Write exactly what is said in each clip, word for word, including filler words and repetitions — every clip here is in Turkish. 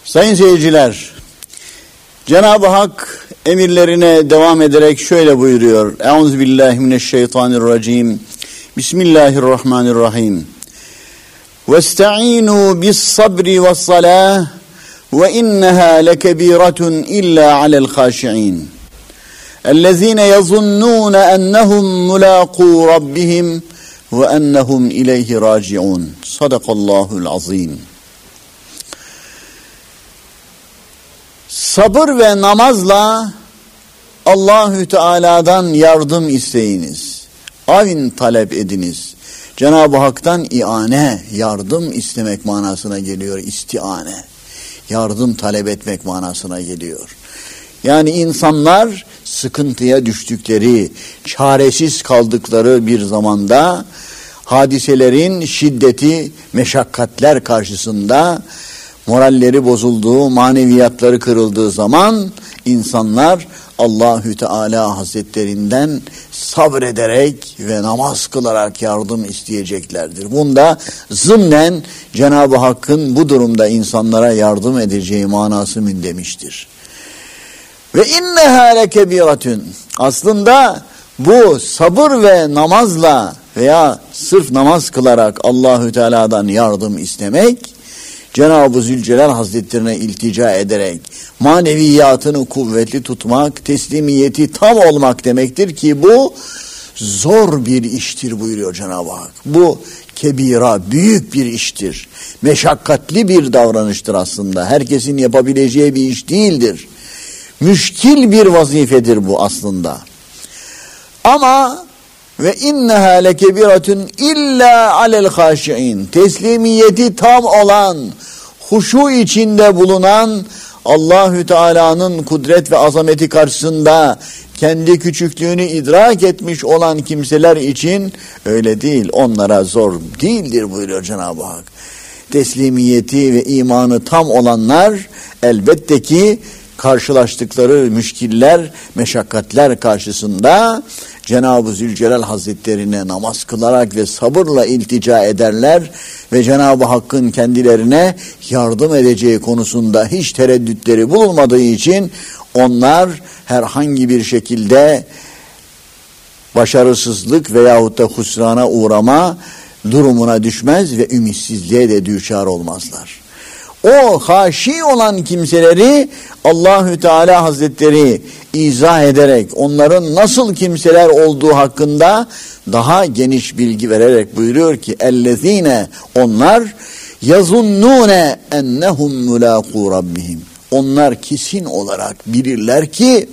Sayın seyirciler, Cenab-ı Hak emirlerine devam ederek şöyle buyuruyor. Euzubillahimineşşeytanirracim. Bismillahirrahmanirrahim. Vesta'inu bis-sabri ve's-salah ve innaha lekebiratun illa alel khashi'in. Ellezine yazunnun ennehum mulaqu rabbihim ve ennehum ileyhi raciun. Sadakallahul azim. Sabır ve namazla Allahü Teala'dan yardım isteyiniz. Avin talep ediniz. Cenab-ı Hak'tan iane, yardım istemek manasına geliyor. İstiane, yardım talep etmek manasına geliyor. Yani insanlar sıkıntıya düştükleri, çaresiz kaldıkları bir zamanda hadiselerin şiddeti, meşakkatler karşısında moralleri bozulduğu, maneviyatları kırıldığı zaman insanlar Allahü Teala Hazretlerinden sabrederek ve namaz kılarak yardım isteyeceklerdir. Bunda zımnen Cenab-ı Hakk'ın bu durumda insanlara yardım edeceği manası mündemiştir. Ve inneha lekebiratun. Aslında bu sabır ve namazla veya sırf namaz kılarak Allahü Teala'dan yardım istemek, Cenab-ı Zülcelal Hazretlerine iltica ederek maneviyatını kuvvetli tutmak, teslimiyeti tam olmak demektir ki bu zor bir iştir buyuruyor Cenab-ı Hak. Bu kebira, büyük bir iştir. Meşakkatli bir davranıştır aslında. Herkesin yapabileceği bir iş değildir. Müşkil bir vazifedir bu aslında. Ama ve inneha lekebiratun illa alel haşiin. Teslimiyeti tam olan, huşu içinde bulunan, Allahü Teala'nın kudret ve azameti karşısında kendi küçüklüğünü idrak etmiş olan kimseler için öyle değil. Onlara zor değildir buyuruyor Cenab-ı Hak. Teslimiyeti ve imanı tam olanlar elbette ki karşılaştıkları müşkiller, meşakkatler karşısında Cenab-ı Zülcelal Hazretlerine namaz kılarak ve sabırla iltica ederler ve Cenab-ı Hakk'ın kendilerine yardım edeceği konusunda hiç tereddütleri bulunmadığı için onlar herhangi bir şekilde başarısızlık veyahut da husrana uğrama durumuna düşmez ve ümitsizliğe de düçar olmazlar. O haşi olan kimseleri Allahü Teala Hazretleri izah ederek onların nasıl kimseler olduğu hakkında daha geniş bilgi vererek buyuruyor ki ellezine, onlar yazunnune ennehum mulaqu rabbihim. Onlar kesin olarak bilirler ki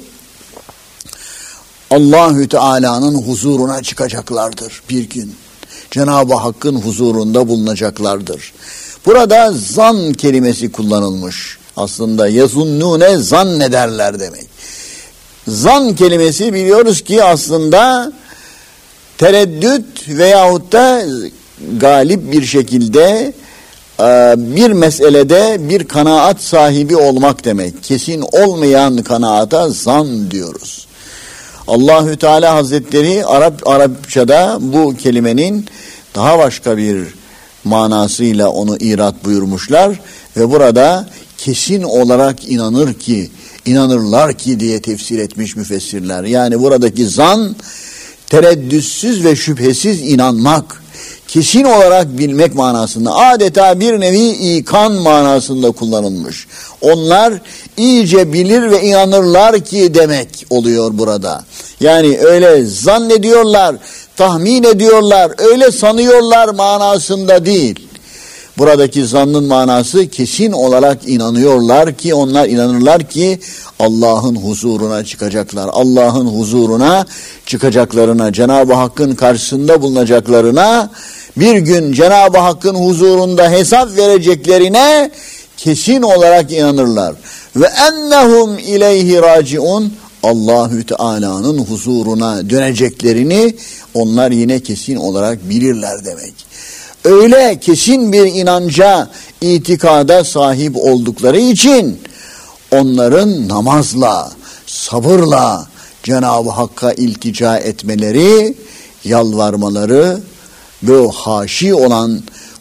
Allahü Teala'nın huzuruna çıkacaklardır bir gün. Cenab-ı Hakk'ın huzurunda bulunacaklardır. Burada zan kelimesi kullanılmış. Aslında yazunnune zannederler demek. Zan kelimesi biliyoruz ki aslında tereddüt veyahut da galip bir şekilde bir meselede bir kanaat sahibi olmak demek. Kesin olmayan kanaata zan diyoruz. Allahü Teala Hazretleri Arap Arapçada bu kelimenin daha başka bir manasıyla onu irat buyurmuşlar ve burada kesin olarak inanır ki, inanırlar ki diye tefsir etmiş müfessirler. Yani buradaki zan tereddütsüz ve şüphesiz inanmak, kesin olarak bilmek manasında, adeta bir nevi ikan manasında kullanılmış. Onlar iyice bilir ve inanırlar ki demek oluyor burada. Yani öyle zannediyorlar, tahmin ediyorlar, öyle sanıyorlar manasında değil. Buradaki zannın manası kesin olarak inanıyorlar ki, onlar inanırlar ki Allah'ın huzuruna çıkacaklar. Allah'ın huzuruna çıkacaklarına, Cenab-ı Hakk'ın karşısında bulunacaklarına, bir gün Cenab-ı Hakk'ın huzurunda hesap vereceklerine kesin olarak inanırlar. Ve ennehum ileyhi raciun. Allahü Teala'nın huzuruna döneceklerini onlar yine kesin olarak bilirler demek. Öyle kesin bir inanca, itikada sahip oldukları için onların namazla, sabırla Cenab-ı Hakk'a iltica etmeleri, yalvarmaları, bu haşi olan,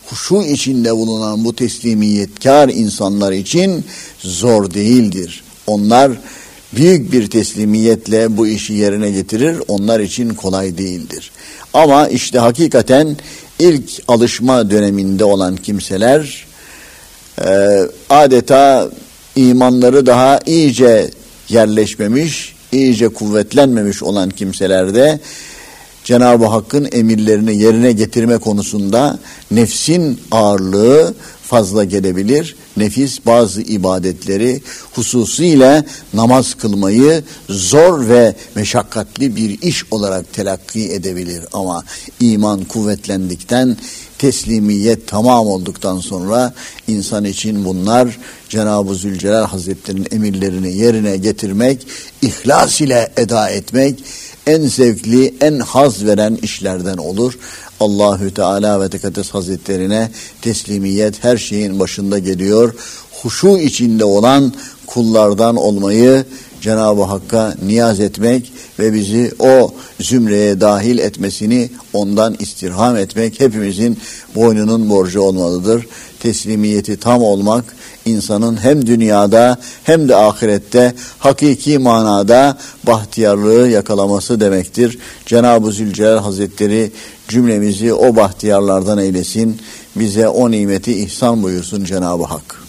huşu içinde bulunan bu teslimiyetkar insanlar için zor değildir. Onlar büyük bir teslimiyetle bu işi yerine getirir. Onlar için kolay değildir. Ama işte hakikaten ilk alışma döneminde olan kimseler e, adeta imanları daha iyice yerleşmemiş, iyice kuvvetlenmemiş olan kimselerde Cenab-ı Hakk'ın emirlerini yerine getirme konusunda nefsin ağırlığı fazla gelebilir. Nefis bazı ibadetleri, hususiyle namaz kılmayı zor ve meşakkatli bir iş olarak telakki edebilir. Ama iman kuvvetlendikten, teslimiyet tamam olduktan sonra insan için bunlar Cenab-ı Zülcelal Hazretleri'nin emirlerini yerine getirmek, ihlas ile eda etmek en zevkli, en haz veren işlerden olur. Allahü Teala ve Tekaddes Hazretlerine teslimiyet her şeyin başında geliyor. Huşu içinde olan kullardan olmayı Cenab-ı Hakk'a niyaz etmek ve bizi o zümreye dahil etmesini ondan istirham etmek hepimizin boynunun borcu olmalıdır. Teslimiyeti tam olmak insanın hem dünyada hem de ahirette hakiki manada bahtiyarlığı yakalaması demektir. Cenab-ı Zülcelal Hazretleri cümlemizi o bahtiyarlardan eylesin. Bize o nimeti ihsan buyursun Cenab-ı Hak.